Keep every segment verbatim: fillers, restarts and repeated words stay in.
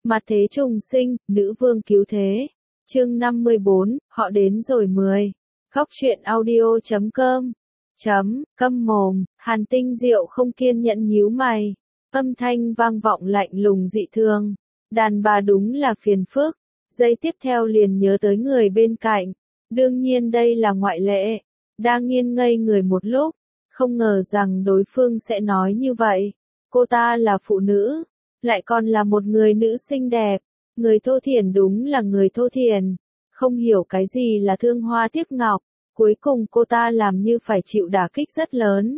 Mặt thế trùng sinh, nữ vương cứu thế. Chương năm mươi bốn, họ đến rồi mười. Góc truyện audio chấm com. Chấm, câm mồm, Hàn Tinh Diệu không kiên nhẫn nhíu mày. Âm thanh vang vọng lạnh lùng dị thường. Đàn bà đúng là phiền phức. Giây tiếp theo liền nhớ tới người bên cạnh. Đương nhiên đây là ngoại lệ. Đang nghiêng ngây người một lúc. Không ngờ rằng đối phương sẽ nói như vậy. Cô ta là phụ nữ. Lại còn là một người nữ xinh đẹp. Người thô thiển đúng là người thô thiển. Không hiểu cái gì là thương hoa tiếc ngọc. Cuối cùng cô ta làm như phải chịu đả kích rất lớn.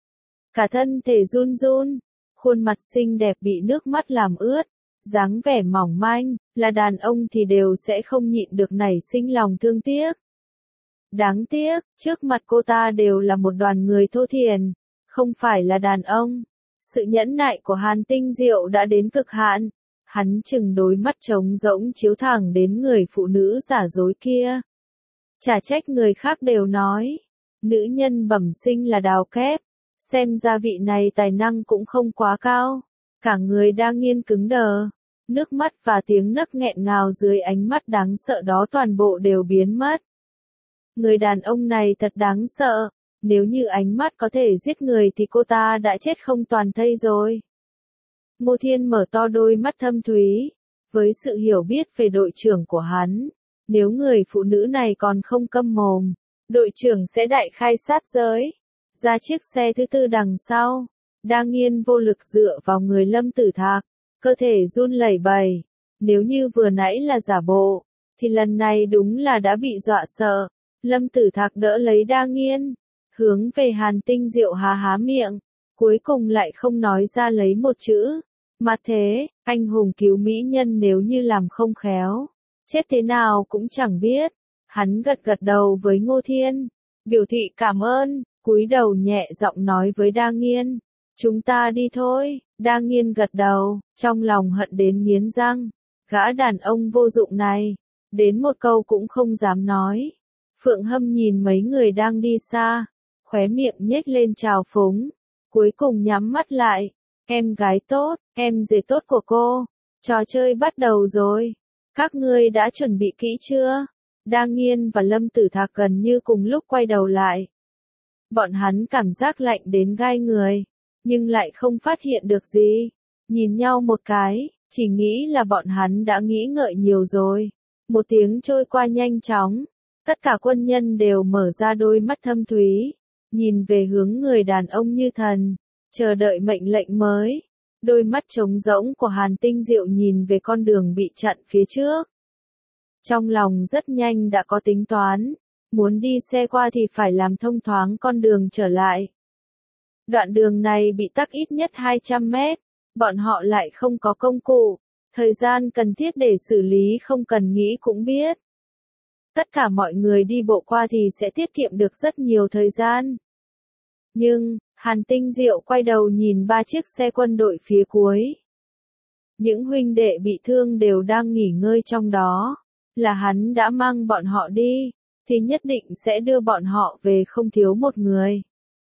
Cả thân thể run run. Khuôn mặt xinh đẹp bị nước mắt làm ướt. Dáng vẻ mỏng manh, là đàn ông thì đều sẽ không nhịn được nảy sinh lòng thương tiếc. Đáng tiếc, trước mặt cô ta đều là một đoàn người thô thiển. Không phải là đàn ông. Sự nhẫn nại của Hàn Tinh Diệu đã đến cực hạn. Hắn chừng đôi mắt trống rỗng chiếu thẳng đến người phụ nữ giả dối kia. Chả trách người khác đều nói. Nữ nhân bẩm sinh là đào kép. Xem ra vị này tài năng cũng không quá cao. Cả người đang nghiêng cứng đờ. Nước mắt và tiếng nấc nghẹn ngào dưới ánh mắt đáng sợ đó toàn bộ đều biến mất. Người đàn ông này thật đáng sợ. Nếu như ánh mắt có thể giết người thì cô ta đã chết không toàn thây rồi. Ngô Thiên mở to đôi mắt thâm thúy. Với sự hiểu biết về đội trưởng của hắn, nếu người phụ nữ này còn không câm mồm, đội trưởng sẽ đại khai sát giới. Ra chiếc xe thứ tư đằng sau, đang nghiêng vô lực dựa vào người Lâm Tử Thạc, cơ thể run lẩy bẩy. Nếu như vừa nãy là giả bộ, thì lần này đúng là đã bị dọa sợ. Lâm Tử Thạc đỡ lấy Đa Nghiên, hướng về Hàn Tinh Diệu há há miệng, cuối cùng lại không nói ra lấy một chữ. Mà thế, anh hùng cứu mỹ nhân nếu như làm không khéo, chết thế nào cũng chẳng biết. Hắn gật gật đầu với Ngô Thiên, biểu thị cảm ơn, cúi đầu nhẹ giọng nói với Đa Nghiên, chúng ta đi thôi. Đa Nghiên gật đầu, trong lòng hận đến nghiến răng, gã đàn ông vô dụng này, đến một câu cũng không dám nói. Phượng Hâm nhìn mấy người đang đi xa, khóe miệng nhếch lên trào phúng, cuối cùng nhắm mắt lại. Em gái tốt, em rể tốt của cô, trò chơi bắt đầu rồi. Các ngươi đã chuẩn bị kỹ chưa? Đa Nghiên và Lâm Tử Thạc gần như cùng lúc quay đầu lại. Bọn hắn cảm giác lạnh đến gai người, nhưng lại không phát hiện được gì. Nhìn nhau một cái, chỉ nghĩ là bọn hắn đã nghĩ ngợi nhiều rồi. Một tiếng trôi qua nhanh chóng, tất cả quân nhân đều mở ra đôi mắt thâm thúy, nhìn về hướng người đàn ông như thần, chờ đợi mệnh lệnh mới. Đôi mắt trống rỗng của Hàn Tinh Diệu nhìn về con đường bị chặn phía trước. Trong lòng rất nhanh đã có tính toán, muốn đi xe qua thì phải làm thông thoáng con đường trở lại. Đoạn đường này bị tắc ít nhất hai trăm mét, bọn họ lại không có công cụ, thời gian cần thiết để xử lý không cần nghĩ cũng biết. Tất cả mọi người đi bộ qua thì sẽ tiết kiệm được rất nhiều thời gian. Nhưng, Hàn Tinh Diệu quay đầu nhìn ba chiếc xe quân đội phía cuối. Những huynh đệ bị thương đều đang nghỉ ngơi trong đó. Là hắn đã mang bọn họ đi, thì nhất định sẽ đưa bọn họ về không thiếu một người.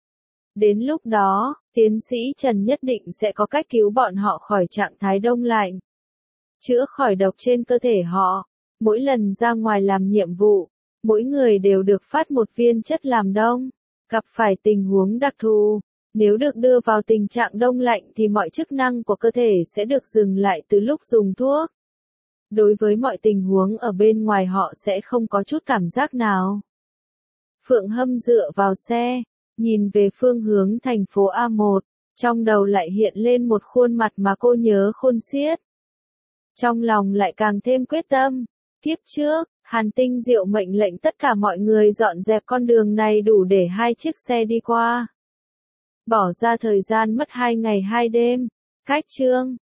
Đến lúc đó, tiến sĩ Trần nhất định sẽ có cách cứu bọn họ khỏi trạng thái đông lạnh, chữa khỏi độc trên cơ thể họ. Mỗi lần ra ngoài làm nhiệm vụ, mỗi người đều được phát một viên chất làm đông. Gặp phải tình huống đặc thù, nếu được đưa vào tình trạng đông lạnh thì mọi chức năng của cơ thể sẽ được dừng lại từ lúc dùng thuốc. Đối với mọi tình huống ở bên ngoài họ sẽ không có chút cảm giác nào. Phượng Hâm dựa vào xe, nhìn về phương hướng thành phố A một, trong đầu lại hiện lên một khuôn mặt mà cô nhớ khôn xiết. Trong lòng lại càng thêm quyết tâm. Kiếp trước, Hàn Tinh Diệu mệnh lệnh tất cả mọi người dọn dẹp con đường này đủ để hai chiếc xe đi qua. Bỏ ra thời gian mất hai ngày hai đêm. Cách chương